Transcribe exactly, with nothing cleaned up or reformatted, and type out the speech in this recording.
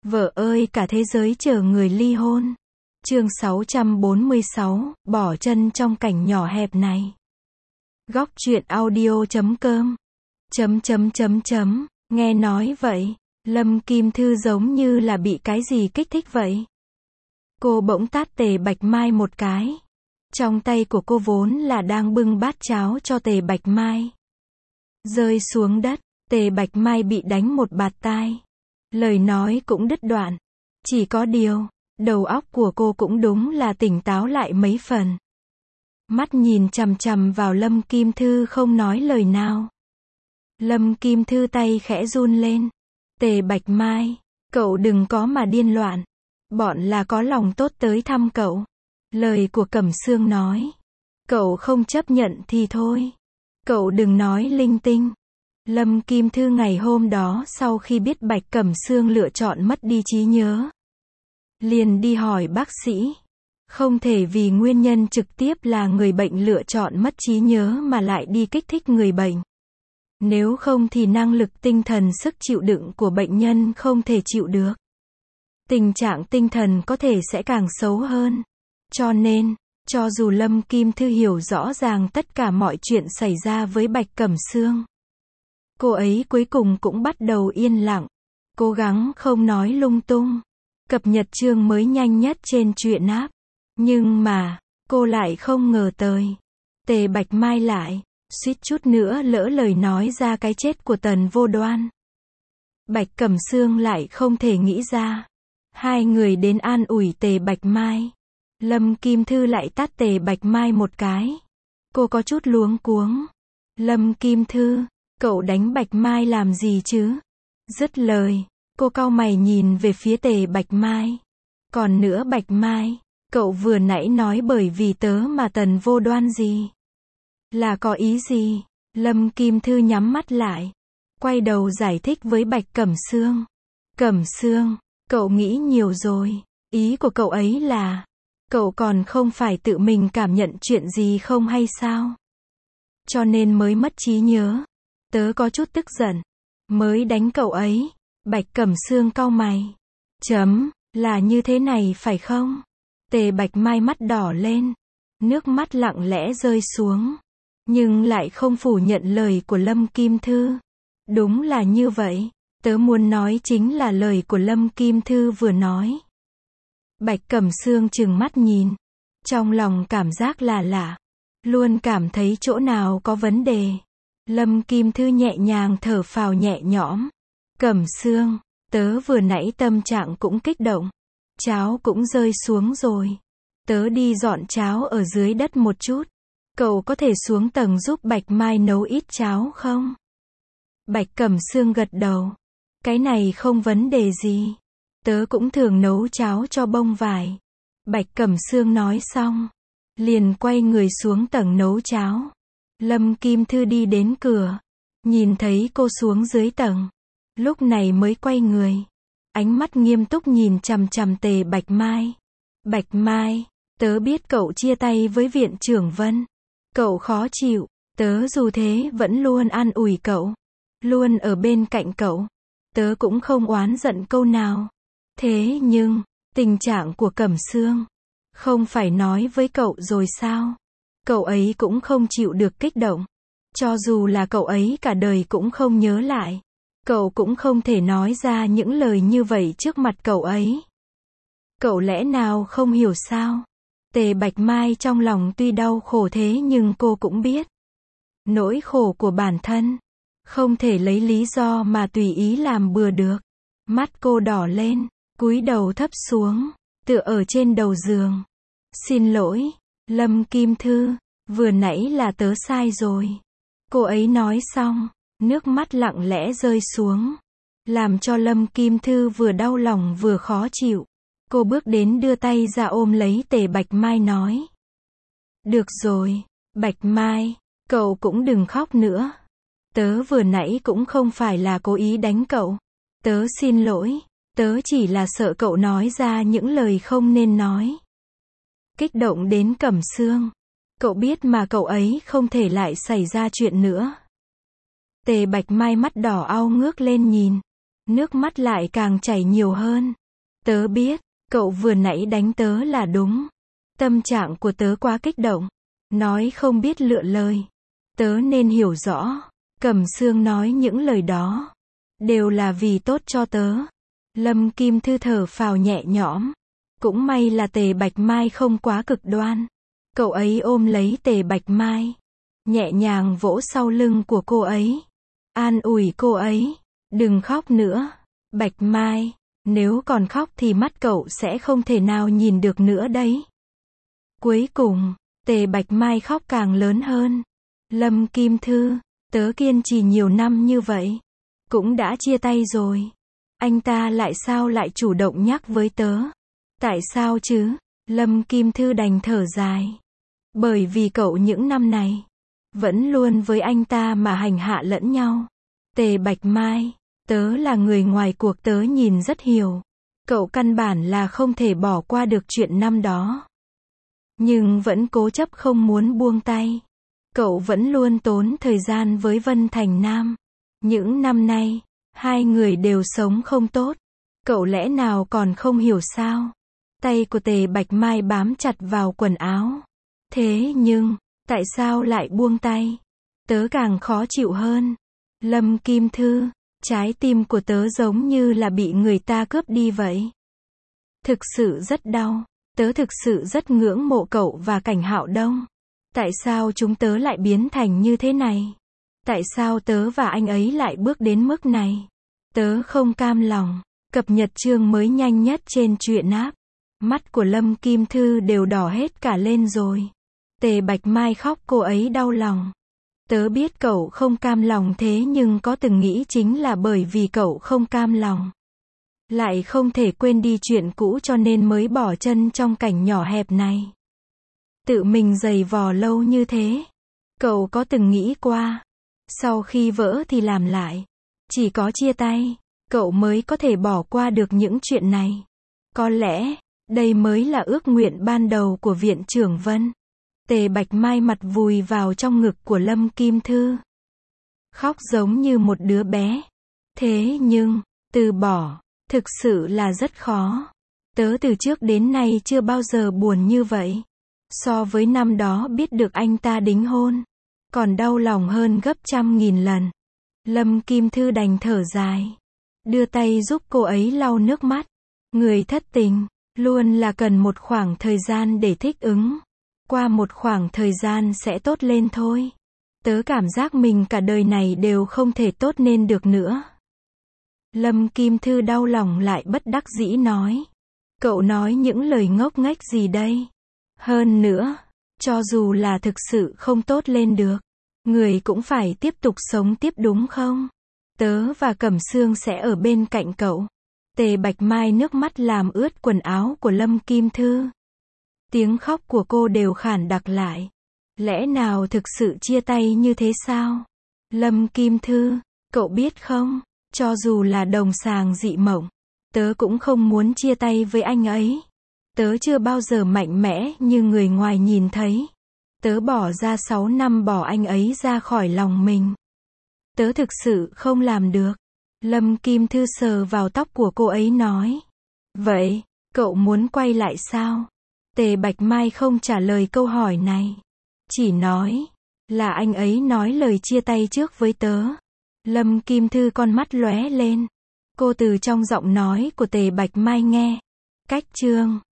Vợ ơi cả thế giới chờ người ly hôn. Chương sáu trăm bốn mươi sáu, bỏ chân trong cảnh nhỏ hẹp này. Góc truyện audio chấm com. Chấm chấm chấm chấm, nghe nói vậy, Lâm Kim Thư giống như là bị cái gì kích thích vậy. Cô bỗng tát Tề Bạch Mai một cái. Trong tay của cô vốn là đang bưng bát cháo cho Tề Bạch Mai. Rơi xuống đất, Tề Bạch Mai bị đánh một bạt tai. Lời nói cũng đứt đoạn. Chỉ có điều, đầu óc của cô cũng đúng là tỉnh táo lại mấy phần. Mắt nhìn chằm chằm vào Lâm Kim Thư không nói lời nào. Lâm Kim Thư tay khẽ run lên. Tề Bạch Mai, cậu đừng có mà điên loạn. Bọn là có lòng tốt tới thăm cậu. Lời của Cẩm Sương nói. Cậu không chấp nhận thì thôi. Cậu đừng nói linh tinh. Lâm Kim Thư ngày hôm đó sau khi biết Bạch Cẩm Sương lựa chọn mất đi trí nhớ, liền đi hỏi bác sĩ. Không thể vì nguyên nhân trực tiếp là người bệnh lựa chọn mất trí nhớ mà lại đi kích thích người bệnh. Nếu không thì năng lực tinh thần sức chịu đựng của bệnh nhân không thể chịu được. Tình trạng tinh thần có thể sẽ càng xấu hơn. Cho nên, cho dù Lâm Kim Thư hiểu rõ ràng tất cả mọi chuyện xảy ra với Bạch Cẩm Sương, cô ấy cuối cùng cũng bắt đầu yên lặng, cố gắng không nói lung tung, cập nhật chương mới nhanh nhất trên truyện app. Nhưng mà, cô lại không ngờ tới, Tề Bạch Mai lại, suýt chút nữa lỡ lời nói ra cái chết của Tần Vô Đoan. Bạch Cẩm Sương lại không thể nghĩ ra. Hai người đến an ủi Tề Bạch Mai. Lâm Kim Thư lại tát Tề Bạch Mai một cái. Cô có chút luống cuống. Lâm Kim Thư, cậu đánh Bạch Mai làm gì chứ? Dứt lời, cô cau mày nhìn về phía Tề Bạch Mai. Còn nữa Bạch Mai, cậu vừa nãy nói bởi vì tớ mà Tần Vô Đoan gì? Là có ý gì? Lâm Kim Thư nhắm mắt lại, quay đầu giải thích với Bạch Cẩm Sương. Cẩm Sương, cậu nghĩ nhiều rồi. Ý của cậu ấy là, cậu còn không phải tự mình cảm nhận chuyện gì không hay sao? Cho nên mới mất trí nhớ. Tớ có chút tức giận, mới đánh cậu ấy. Bạch Cẩm Sương cau mày. Chấm, là như thế này phải không? Tề Bạch Mai mắt đỏ lên, nước mắt lặng lẽ rơi xuống, nhưng lại không phủ nhận lời của Lâm Kim Thư. Đúng là như vậy, tớ muốn nói chính là lời của Lâm Kim Thư vừa nói. Bạch Cẩm Sương trừng mắt nhìn, trong lòng cảm giác là lạ, luôn cảm thấy chỗ nào có vấn đề. Lâm Kim Thư nhẹ nhàng thở phào nhẹ nhõm. Cẩm Sương, tớ vừa nãy tâm trạng cũng kích động, cháo cũng rơi xuống rồi. Tớ đi dọn cháo ở dưới đất một chút. Cậu có thể xuống tầng giúp Bạch Mai nấu ít cháo không? Bạch Cẩm Sương gật đầu. Cái này không vấn đề gì. Tớ cũng thường nấu cháo cho bông vải. Bạch Cẩm Sương nói xong, liền quay người xuống tầng nấu cháo. Lâm Kim Thư đi đến cửa, nhìn thấy cô xuống dưới tầng, lúc này mới quay người, ánh mắt nghiêm túc nhìn chằm chằm Tề Bạch Mai. Bạch Mai, tớ biết cậu chia tay với viện trưởng Vân. Cậu khó chịu, tớ dù thế vẫn luôn an ủi cậu, luôn ở bên cạnh cậu. Tớ cũng không oán giận câu nào. Thế nhưng, tình trạng của Cẩm Sương, không phải nói với cậu rồi sao? Cậu ấy cũng không chịu được kích động. Cho dù là cậu ấy cả đời cũng không nhớ lại, cậu cũng không thể nói ra những lời như vậy trước mặt cậu ấy. Cậu lẽ nào không hiểu sao? Tề Bạch Mai trong lòng tuy đau khổ thế nhưng cô cũng biết nỗi khổ của bản thân, không thể lấy lý do mà tùy ý làm bừa được. Mắt cô đỏ lên, cúi đầu thấp xuống, tựa ở trên đầu giường. Xin lỗi, Lâm Kim Thư, vừa nãy là tớ sai rồi. Cô ấy nói xong, nước mắt lặng lẽ rơi xuống, làm cho Lâm Kim Thư vừa đau lòng vừa khó chịu. Cô bước đến đưa tay ra ôm lấy Tề Bạch Mai nói. Được rồi, Bạch Mai, cậu cũng đừng khóc nữa. Tớ vừa nãy cũng không phải là cố ý đánh cậu. Tớ xin lỗi, tớ chỉ là sợ cậu nói ra những lời không nên nói. Kích động đến Cẩm Sương. Cậu biết mà cậu ấy không thể lại xảy ra chuyện nữa. Tề Bạch Mai mắt đỏ au ngước lên nhìn. Nước mắt lại càng chảy nhiều hơn. Tớ biết, cậu vừa nãy đánh tớ là đúng. Tâm trạng của tớ quá kích động. Nói không biết lựa lời. Tớ nên hiểu rõ. Cẩm Sương nói những lời đó. Đều là vì tốt cho tớ. Lâm Kim Thư thở phào nhẹ nhõm. Cũng may là Tề Bạch Mai không quá cực đoan. Cậu ấy ôm lấy Tề Bạch Mai. Nhẹ nhàng vỗ sau lưng của cô ấy. An ủi cô ấy. Đừng khóc nữa. Bạch Mai, nếu còn khóc thì mắt cậu sẽ không thể nào nhìn được nữa đấy. Cuối cùng, Tề Bạch Mai khóc càng lớn hơn. Lâm Kim Thư, tớ kiên trì nhiều năm như vậy. Cũng đã chia tay rồi. Anh ta lại sao lại chủ động nhắc với tớ? Tại sao chứ? Lâm Kim Thư đành thở dài. Bởi vì cậu những năm này vẫn luôn với anh ta mà hành hạ lẫn nhau. Tề Bạch Mai, tớ là người ngoài cuộc, tớ nhìn rất hiểu. Cậu căn bản là không thể bỏ qua được chuyện năm đó. Nhưng vẫn cố chấp không muốn buông tay. Cậu vẫn luôn tốn thời gian với Vân Thành Nam. Những năm nay, hai người đều sống không tốt. Cậu lẽ nào còn không hiểu sao? Tay của Tề Bạch Mai bám chặt vào quần áo. Thế nhưng, tại sao lại buông tay? Tớ càng khó chịu hơn. Lâm Kim Thư, trái tim của tớ giống như là bị người ta cướp đi vậy. Thực sự rất đau. Tớ thực sự rất ngưỡng mộ cậu và Cảnh Hạo Đông. Tại sao chúng tớ lại biến thành như thế này? Tại sao tớ và anh ấy lại bước đến mức này? Tớ không cam lòng. Cập nhật chương mới nhanh nhất trên truyện app. Mắt của Lâm Kim Thư đều đỏ hết cả lên rồi. Tề Bạch Mai khóc, cô ấy đau lòng. Tớ biết cậu không cam lòng, thế nhưng có từng nghĩ chính là bởi vì cậu không cam lòng, lại không thể quên đi chuyện cũ cho nên mới bỏ chân trong cảnh nhỏ hẹp này. Tự mình giày vò lâu như thế. Cậu có từng nghĩ qua, sau khi vỡ thì làm lại. Chỉ có chia tay, cậu mới có thể bỏ qua được những chuyện này. Có lẽ, đây mới là ước nguyện ban đầu của Viện trưởng Vân. Tề Bạch Mai mặt vùi vào trong ngực của Lâm Kim Thư. Khóc giống như một đứa bé. Thế nhưng, từ bỏ, thực sự là rất khó. Tớ từ trước đến nay chưa bao giờ buồn như vậy. So với năm đó biết được anh ta đính hôn, còn đau lòng hơn gấp trăm nghìn lần. Lâm Kim Thư đành thở dài. Đưa tay giúp cô ấy lau nước mắt. Người thất tình, luôn là cần một khoảng thời gian để thích ứng. Qua một khoảng thời gian sẽ tốt lên thôi. Tớ cảm giác mình cả đời này đều không thể tốt nên được nữa. Lâm Kim Thư đau lòng lại bất đắc dĩ nói. Cậu nói những lời ngốc nghếch gì đây? Hơn nữa, cho dù là thực sự không tốt lên được, người cũng phải tiếp tục sống tiếp đúng không? Tớ và Cẩm Sương sẽ ở bên cạnh cậu. Tề Bạch Mai nước mắt làm ướt quần áo của Lâm Kim Thư. Tiếng khóc của cô đều khản đặc lại. Lẽ nào thực sự chia tay như thế sao? Lâm Kim Thư, cậu biết không, cho dù là đồng sàng dị mộng, tớ cũng không muốn chia tay với anh ấy. Tớ chưa bao giờ mạnh mẽ như người ngoài nhìn thấy. Tớ bỏ ra sáu năm bỏ anh ấy ra khỏi lòng mình. Tớ thực sự không làm được. Lâm Kim Thư sờ vào tóc của cô ấy nói. Vậy, cậu muốn quay lại sao? Tề Bạch Mai không trả lời câu hỏi này. Chỉ nói, là anh ấy nói lời chia tay trước với tớ. Lâm Kim Thư con mắt lóe lên. Cô từ trong giọng nói của Tề Bạch Mai nghe. Cách chương